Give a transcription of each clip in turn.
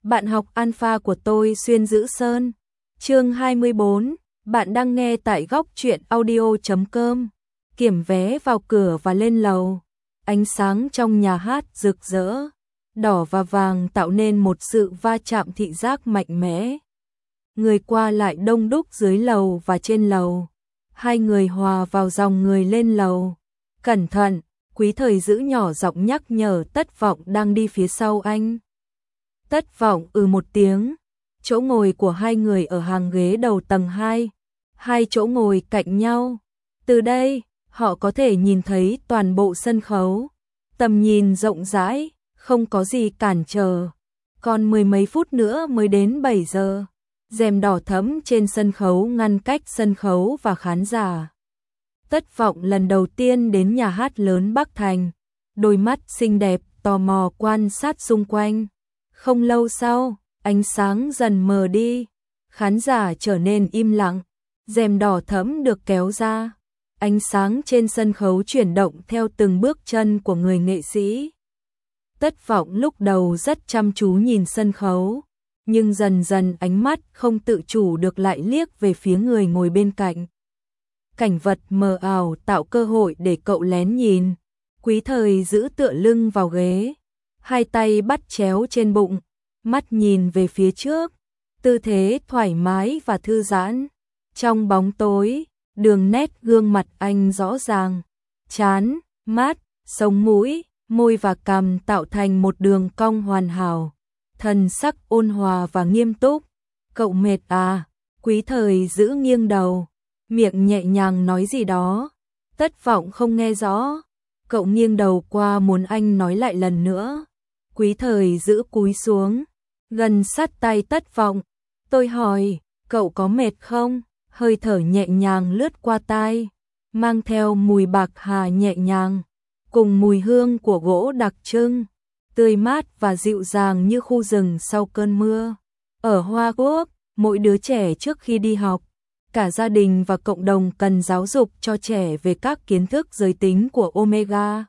Bạn học alpha của tôi xuyên giữ sơn. Chương 24, bạn đang nghe tại góc truyện audio.com. Kiểm vé vào cửa và lên lầu. Ánh sáng trong nhà hát rực rỡ, đỏ và vàng tạo nên một sự va chạm thị giác mạnh mẽ. Người qua lại đông đúc dưới lầu và trên lầu. Hai người hòa vào dòng người lên lầu. Cẩn thận, Quý Thời giữ nhỏ giọng nhắc nhở Tất Vọng đang đi phía sau anh. Tất Vọng một tiếng. Chỗ ngồi của hai người ở hàng ghế đầu tầng 2. Hai chỗ ngồi cạnh nhau. Từ đây, họ có thể nhìn thấy toàn bộ sân khấu. Tầm nhìn rộng rãi, không có gì cản trở. Còn mười mấy phút nữa mới đến 7 giờ. Rèm đỏ thẫm trên sân khấu ngăn cách sân khấu và khán giả. Tất Vọng lần đầu tiên đến nhà hát lớn Bắc Thành. Đôi mắt xinh đẹp tò mò quan sát xung quanh. Không lâu sau, ánh sáng dần mờ đi. Khán giả trở nên im lặng. Rèm đỏ thẫm được kéo ra. Ánh sáng trên sân khấu chuyển động theo từng bước chân của người nghệ sĩ. Tất Vọng lúc đầu rất chăm chú nhìn sân khấu. Nhưng dần dần ánh mắt không tự chủ được lại liếc về phía người ngồi bên cạnh. Cảnh vật mờ ảo tạo cơ hội để cậu lén nhìn. Quý Thời giữ tựa lưng vào ghế, hai tay bắt chéo trên bụng, mắt nhìn về phía trước, tư thế thoải mái và thư giãn. Trong bóng tối, đường nét gương mặt anh rõ ràng, trán, mắt, sống mũi, môi và cằm tạo thành một đường cong hoàn hảo. Thần sắc ôn hòa và nghiêm túc. Cậu mệt à? Quý Thời giữ nghiêng đầu, miệng nhẹ nhàng nói gì đó. Tất Vọng không nghe rõ. Cậu nghiêng đầu qua muốn anh nói lại lần nữa. Quý Thời giữ cúi xuống, gần sát tay Tất Vọng. Tôi hỏi, cậu có mệt không? Hơi thở nhẹ nhàng lướt qua tai, mang theo mùi bạc hà nhẹ nhàng, cùng mùi hương của gỗ đặc trưng, tươi mát và dịu dàng như khu rừng sau cơn mưa. Ở Hoa Quốc, mỗi đứa trẻ trước khi đi học, cả gia đình và cộng đồng cần giáo dục cho trẻ về các kiến thức giới tính của Omega,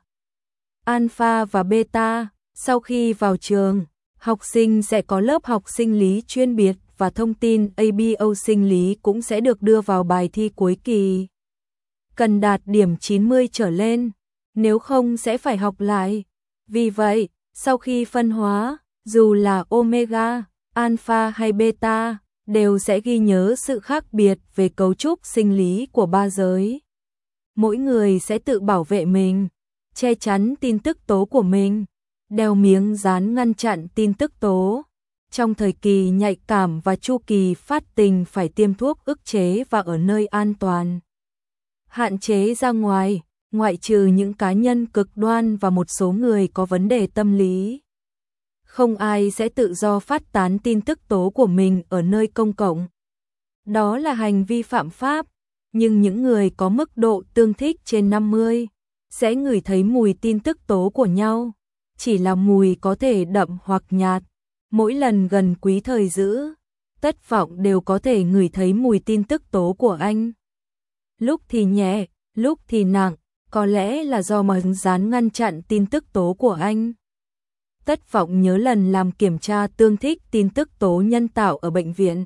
Alpha và Beta. Sau khi vào trường, học sinh sẽ có lớp học sinh lý chuyên biệt và thông tin ABO sinh lý cũng sẽ được đưa vào bài thi cuối kỳ. Cần đạt điểm 90 trở lên, nếu không sẽ phải học lại. Vì vậy, sau khi phân hóa, dù là Omega, Alpha hay Beta, đều sẽ ghi nhớ sự khác biệt về cấu trúc sinh lý của ba giới. Mỗi người sẽ tự bảo vệ mình, che chắn tin tức tố của mình, đeo miếng dán ngăn chặn tin tức tố. Trong thời kỳ nhạy cảm và chu kỳ phát tình phải tiêm thuốc ức chế và ở nơi an toàn. Hạn chế ra ngoài, ngoại trừ những cá nhân cực đoan và một số người có vấn đề tâm lý. Không ai sẽ tự do phát tán tin tức tố của mình ở nơi công cộng. Đó là hành vi phạm pháp, nhưng những người có mức độ tương thích trên 50 sẽ ngửi thấy mùi tin tức tố của nhau, chỉ là mùi có thể đậm hoặc nhạt. Mỗi lần gần Quý Thời giữ, Tất Vọng đều có thể ngửi thấy mùi tin tức tố của anh. Lúc thì nhẹ, lúc thì nặng, có lẽ là do miếng dán ngăn chặn tin tức tố của anh. Tất Vọng nhớ lần làm kiểm tra tương thích tin tức tố nhân tạo ở bệnh viện.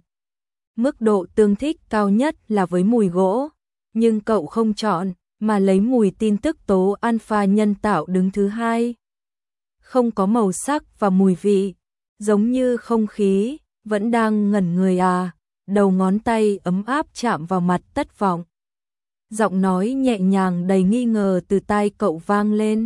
Mức độ tương thích cao nhất là với mùi gỗ, nhưng cậu không chọn, mà lấy mùi tin tức tố alpha nhân tạo đứng thứ hai. Không có màu sắc và mùi vị, giống như không khí, vẫn đang ngẩn người à. Đầu ngón tay ấm áp chạm vào mặt Tất Vọng. Giọng nói nhẹ nhàng đầy nghi ngờ từ tai cậu vang lên,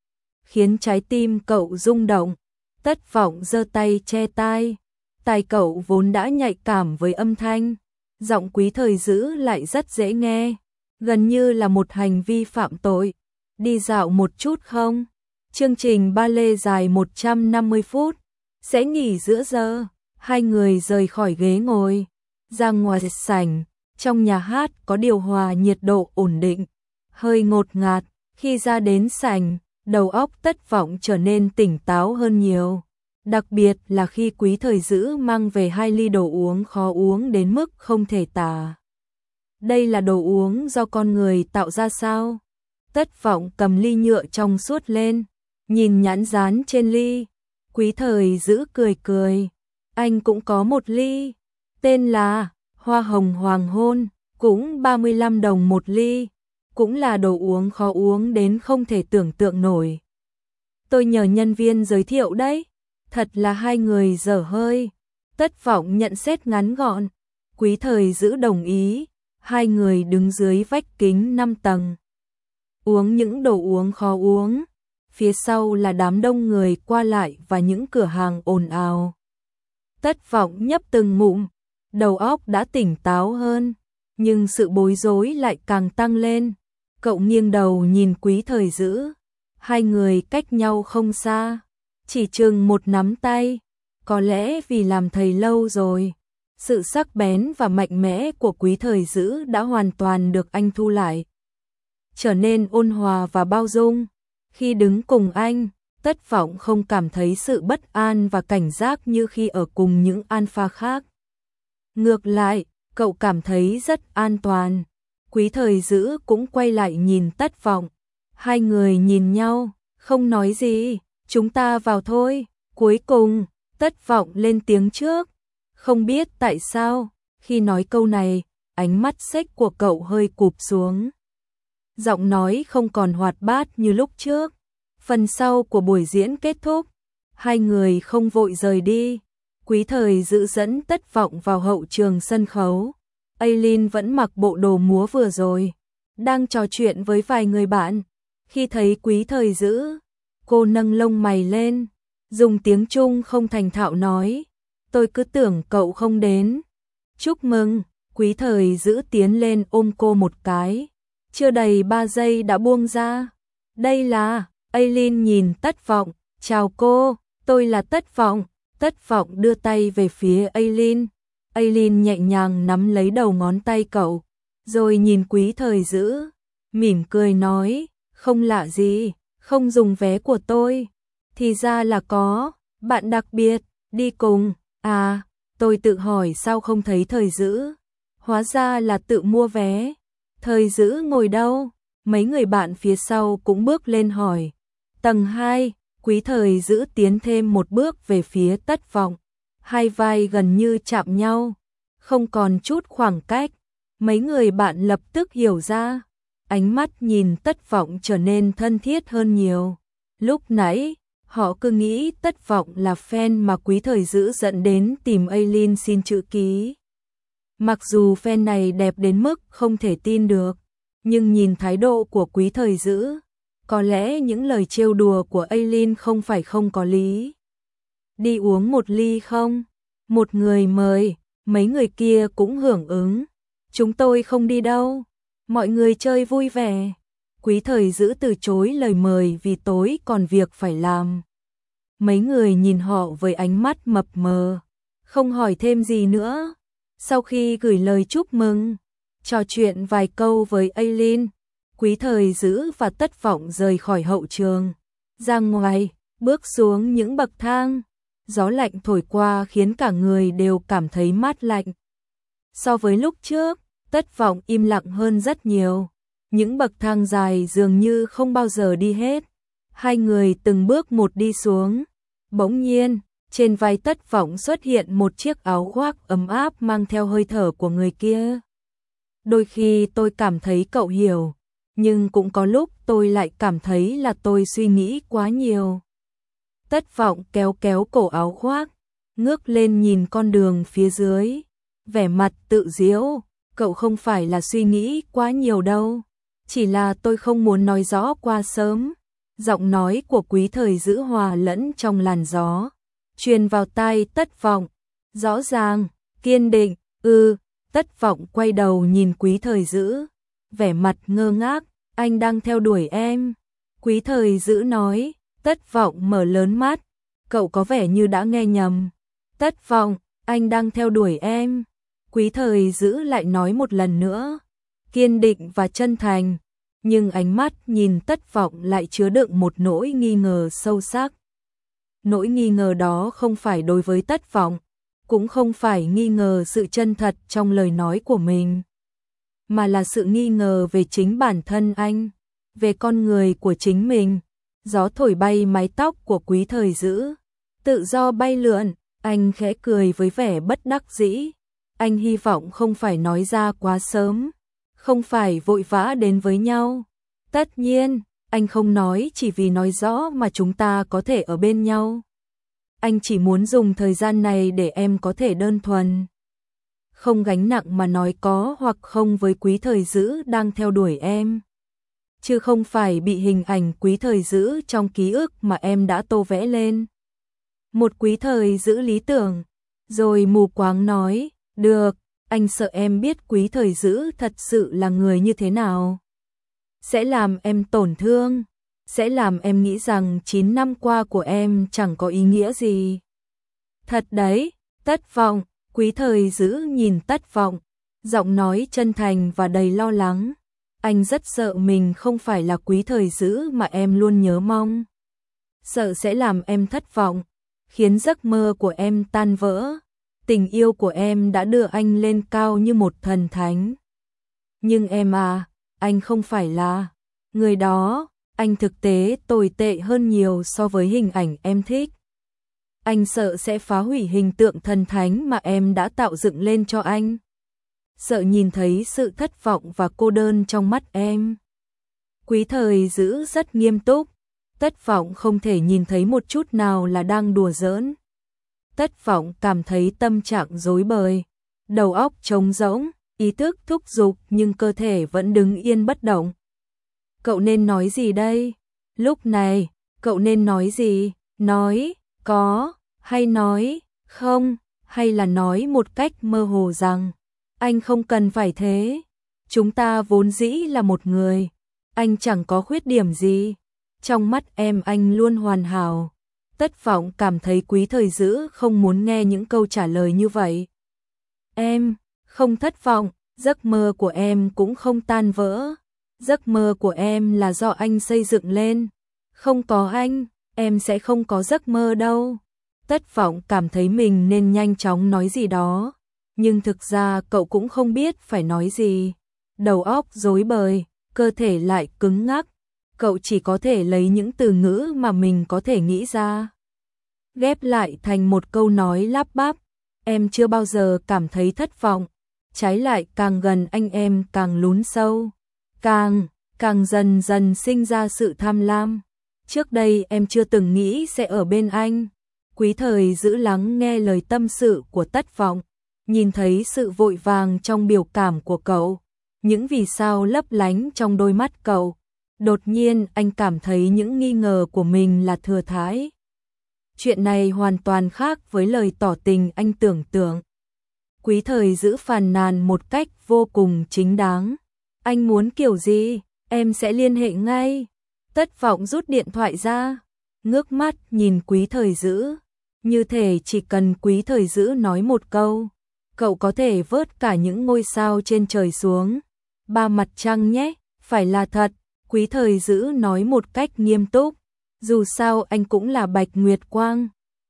khiến trái tim cậu rung động. Tất Vọng giơ tay che tai. Tai cậu vốn đã nhạy cảm với âm thanh, giọng Quý Thời giữ lại rất dễ nghe, gần như là một hành vi phạm tội. Đi dạo một chút không? Chương trình ballet dài 150 phút, sẽ nghỉ giữa giờ. Hai người rời khỏi ghế ngồi, ra ngoài sảnh. Trong nhà hát có điều hòa, nhiệt độ ổn định, hơi ngột ngạt. Khi ra đến sảnh, đầu óc Tất Vọng trở nên tỉnh táo hơn nhiều. Đặc biệt là khi Quý Thời giữ mang về 2 ly đồ uống khó uống đến mức không thể tả. Đây là đồ uống do con người tạo ra sao? Tất Vọng cầm ly nhựa trong suốt lên, nhìn nhãn dán trên ly. Quý Thời giữ cười cười. anh cũng có một ly, tên là Hoa Hồng Hoàng Hôn, cũng 35 đồng một ly, cũng là đồ uống khó uống đến không thể tưởng tượng nổi. Tôi nhờ nhân viên giới thiệu đấy, thật là hai người dở hơi. Tất Vọng nhận xét ngắn gọn, Quý Thời Dữ đồng ý, hai người đứng dưới vách kính 5 tầng. Uống những đồ uống khó uống, phía sau là đám đông người qua lại và những cửa hàng ồn ào. Tất Vọng nhấp từng ngụm, đầu óc đã tỉnh táo hơn, nhưng sự bối rối lại càng tăng lên. Cậu nghiêng đầu nhìn Quý Thời Dữ, hai người cách nhau không xa, chỉ chừng một nắm tay, có lẽ vì làm thầy lâu rồi. Sự sắc bén và mạnh mẽ của Quý Thời Dữ đã hoàn toàn được anh thu lại, trở nên ôn hòa và bao dung. Khi đứng cùng anh, Tất Vọng không cảm thấy sự bất an và cảnh giác như khi ở cùng những alpha khác. Ngược lại, cậu cảm thấy rất an toàn. Quý Thời Dữ cũng quay lại nhìn Tất Vọng. Hai người nhìn nhau, không nói gì, chúng ta vào thôi. Cuối cùng, Tất Vọng lên tiếng trước. Không biết tại sao, khi nói câu này, ánh mắt xếch của cậu hơi cụp xuống. Giọng nói không còn hoạt bát như lúc trước. Phần sau của buổi diễn kết thúc, hai người không vội rời đi. Quý Thời Dữ dẫn Tất Vọng vào hậu trường sân khấu. Aileen vẫn mặc bộ đồ múa vừa rồi, đang trò chuyện với vài người bạn. Khi thấy Quý Thời Dữ, cô nâng lông mày lên, dùng tiếng Trung không thành thạo nói, tôi cứ tưởng cậu không đến. Chúc mừng. Quý Thời Dữ tiến lên ôm cô một cái, chưa đầy 3 giây đã buông ra. Đây là... Aileen nhìn Tất Vọng, chào cô, tôi là Tất Vọng. Tất Vọng đưa tay về phía Aileen. Aileen nhẹ nhàng nắm lấy đầu ngón tay cậu, rồi nhìn Quý Thời Dữ, mỉm cười nói, không lạ gì, không dùng vé của tôi. Thì ra là có, bạn đặc biệt, đi cùng. À, tôi tự hỏi sao không thấy Thời Dữ. Hóa ra là tự mua vé. Thời Dữ ngồi đâu? Mấy người bạn phía sau cũng bước lên hỏi. Tầng 2, Quý Thời Dữ tiến thêm một bước về phía Tất Vọng. Hai vai gần như chạm nhau, không còn chút khoảng cách. Mấy người bạn lập tức hiểu ra, ánh mắt nhìn Tất Vọng trở nên thân thiết hơn nhiều. Lúc nãy, họ cứ nghĩ Tất Vọng là fan mà Quý Thời Dữ dẫn đến tìm Aileen xin chữ ký. Mặc dù fan này đẹp đến mức không thể tin được, nhưng nhìn thái độ của Quý Thời Dữ, có lẽ những lời trêu đùa của Aileen không phải không có lý. Đi uống một ly không? Một người mời, mấy người kia cũng hưởng ứng. Chúng tôi không đi đâu. Mọi người chơi vui vẻ. Quý Thời Dữ từ chối lời mời vì tối còn việc phải làm. Mấy người nhìn họ với ánh mắt mập mờ, không hỏi thêm gì nữa. Sau khi gửi lời chúc mừng, trò chuyện vài câu với Aileen, Quý Thời Dữ và Tất Vọng rời khỏi hậu trường, ra ngoài, bước xuống những bậc thang. Gió lạnh thổi qua khiến cả người đều cảm thấy mát lạnh. So với lúc trước, Tất Vọng im lặng hơn rất nhiều. Những bậc thang dài dường như không bao giờ đi hết. Hai người từng bước một đi xuống. Bỗng nhiên, trên vai Tất Vọng xuất hiện một chiếc áo khoác ấm áp mang theo hơi thở của người kia. Đôi khi tôi cảm thấy cậu hiểu, nhưng cũng có lúc tôi lại cảm thấy là tôi suy nghĩ quá nhiều. Tất Vọng kéo kéo cổ áo khoác, ngước lên nhìn con đường phía dưới, vẻ mặt tự giễu, cậu không phải là suy nghĩ quá nhiều đâu, chỉ là tôi không muốn nói rõ qua sớm. Giọng nói của Quý Thời Dữ hòa lẫn trong làn gió, truyền vào tai Tất Vọng, rõ ràng, kiên định. Tất Vọng quay đầu nhìn Quý Thời Dữ, vẻ mặt ngơ ngác, anh đang theo đuổi em. Quý Thời Dữ nói. Tất Vọng mở lớn mắt, cậu có vẻ như đã nghe nhầm. Tất Vọng, anh đang theo đuổi em. Quý Thời Dữ lại nói một lần nữa, kiên định và chân thành, nhưng ánh mắt nhìn Tất Vọng lại chứa đựng một nỗi nghi ngờ sâu sắc. Nỗi nghi ngờ đó không phải đối với Tất Vọng, cũng không phải nghi ngờ sự chân thật trong lời nói của mình, mà là sự nghi ngờ về chính bản thân anh, về con người của chính mình. Gió thổi bay mái tóc của Quý Thời Dữ, tự do bay lượn, Anh khẽ cười với vẻ bất đắc dĩ. Anh hy vọng không phải nói ra quá sớm, không phải vội vã đến với nhau. Tất nhiên, anh không nói chỉ vì nói rõ mà chúng ta có thể ở bên nhau. Anh chỉ muốn dùng thời gian này để em có thể đơn thuần, không gánh nặng mà nói có hoặc không với Quý Thời Dữ đang theo đuổi em. Chứ không phải bị hình ảnh Quý Thời Dữ trong ký ức mà em đã tô vẽ lên. Một Quý Thời Dữ lý tưởng, rồi mù quáng nói, được, anh sợ em biết Quý Thời Dữ thật sự là người như thế nào. Sẽ làm em tổn thương, sẽ làm em nghĩ rằng 9 năm qua của em chẳng có ý nghĩa gì. Thật đấy, Tất Vọng, Quý Thời Dữ nhìn Tất Vọng, giọng nói chân thành và đầy lo lắng. Anh rất sợ mình không phải là Quý Thời Dữ mà em luôn nhớ mong. Sợ sẽ làm em thất vọng, khiến giấc mơ của em tan vỡ. Tình yêu của em đã đưa anh lên cao như một thần thánh. Nhưng em à, anh không phải là người đó, anh thực tế tồi tệ hơn nhiều so với hình ảnh em thích. Anh sợ sẽ phá hủy hình tượng thần thánh mà em đã tạo dựng lên cho anh. Sợ nhìn thấy sự thất vọng và cô đơn trong mắt em. Quý Thời Dữ rất nghiêm túc, Tất Vọng không thể nhìn thấy một chút nào là đang đùa giỡn. Tất Vọng cảm thấy tâm trạng rối bời, đầu óc trống rỗng, ý thức thúc giục nhưng cơ thể vẫn đứng yên bất động. Cậu nên nói gì đây? Lúc này, cậu nên nói gì? Nói, có, hay nói, không, hay là nói một cách mơ hồ rằng, anh không cần phải thế. Chúng ta vốn dĩ là một người, anh chẳng có khuyết điểm gì. Trong mắt em anh luôn hoàn hảo. Tất Vọng cảm thấy Quý Thời Dữ không muốn nghe những câu trả lời như vậy. Em không thất vọng, giấc mơ của em cũng không tan vỡ. Giấc mơ của em là do anh xây dựng lên. Không có anh, em sẽ không có giấc mơ đâu. Tất Vọng cảm thấy mình nên nhanh chóng nói gì đó. Nhưng thực ra cậu cũng không biết phải nói gì. Đầu óc rối bời, cơ thể lại cứng ngắc. Cậu chỉ có thể lấy những từ ngữ mà mình có thể nghĩ ra, ghép lại thành một câu nói lắp bắp. Em chưa bao giờ cảm thấy thất vọng. Trái lại càng gần anh em càng lún sâu. Càng dần dần sinh ra sự tham lam. Trước đây em chưa từng nghĩ sẽ ở bên anh. Quý Thời Dữ lắng nghe lời tâm sự của Tất Vọng, nhìn thấy sự vội vàng trong biểu cảm của cậu, những vì sao lấp lánh trong đôi mắt cậu. Đột nhiên anh cảm thấy những nghi ngờ của mình là thừa thãi. Chuyện này hoàn toàn khác với lời tỏ tình anh tưởng tượng. Quý Thời Dữ phàn nàn một cách vô cùng chính đáng. Anh muốn kiểu gì, em sẽ liên hệ ngay. Tất Vọng rút điện thoại ra, ngước mắt nhìn Quý Thời Dữ. Như thể chỉ cần Quý Thời Dữ nói một câu, cậu có thể vớt cả những ngôi sao trên trời xuống. 3 mặt trăng nhé, phải là thật. Quý Thời Dữ nói một cách nghiêm túc. Dù sao anh cũng là Bạch Nguyệt Quang.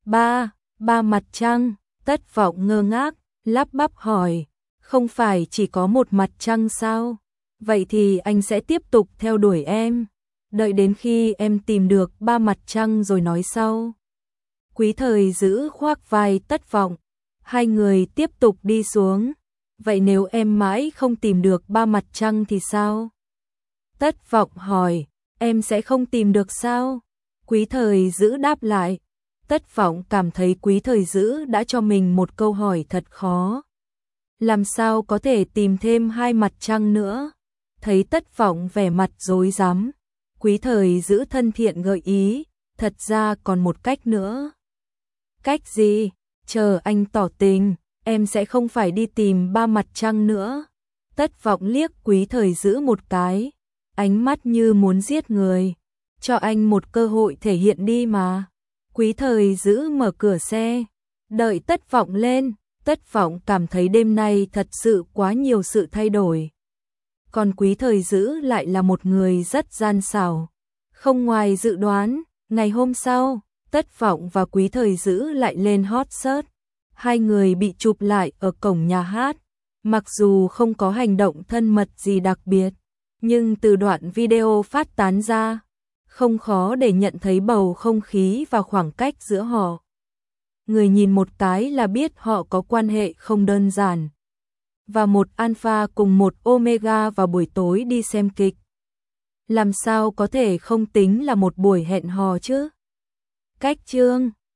Ba mặt trăng. Tất Vọng ngơ ngác, lắp bắp hỏi. Không phải chỉ có một mặt trăng sao? Vậy thì anh sẽ tiếp tục theo đuổi em. Đợi đến khi em tìm được 3 mặt trăng rồi nói sau. Quý Thời Dữ khoác vai Tất Vọng. Hai người tiếp tục đi xuống. Vậy nếu em mãi không tìm được 3 mặt trăng thì sao? Tất Vọng hỏi, em sẽ không tìm được sao? Quý Thời Dữ đáp lại. Tất Vọng cảm thấy Quý Thời Dữ đã cho mình một câu hỏi thật khó. Làm sao có thể tìm thêm 2 mặt trăng nữa? Thấy Tất Vọng vẻ mặt rối rắm, Quý Thời Dữ thân thiện gợi ý, thật ra còn một cách nữa. Cách gì? Chờ anh tỏ tình, em sẽ không phải đi tìm 3 mặt trăng nữa. Tất Vọng liếc Quý Thời Dữ một cái, ánh mắt như muốn giết người. Cho anh một cơ hội thể hiện đi mà. Quý Thời Dữ mở cửa xe, đợi Tất Vọng lên. Tất Vọng cảm thấy đêm nay thật sự quá nhiều sự thay đổi. Còn Quý Thời Dữ lại là một người rất gian xảo. Không ngoài dự đoán, ngày hôm sau, Tất Vọng và Quý Thời Dữ lại lên hot search. Hai người bị chụp lại ở cổng nhà hát. Mặc dù không có hành động thân mật gì đặc biệt, nhưng từ đoạn video phát tán ra, không khó để nhận thấy bầu không khí và khoảng cách giữa họ. người nhìn một cái là biết họ có quan hệ không đơn giản. Và một alpha cùng một omega vào buổi tối đi xem kịch. Làm sao có thể không tính là một buổi hẹn hò chứ? Cách chương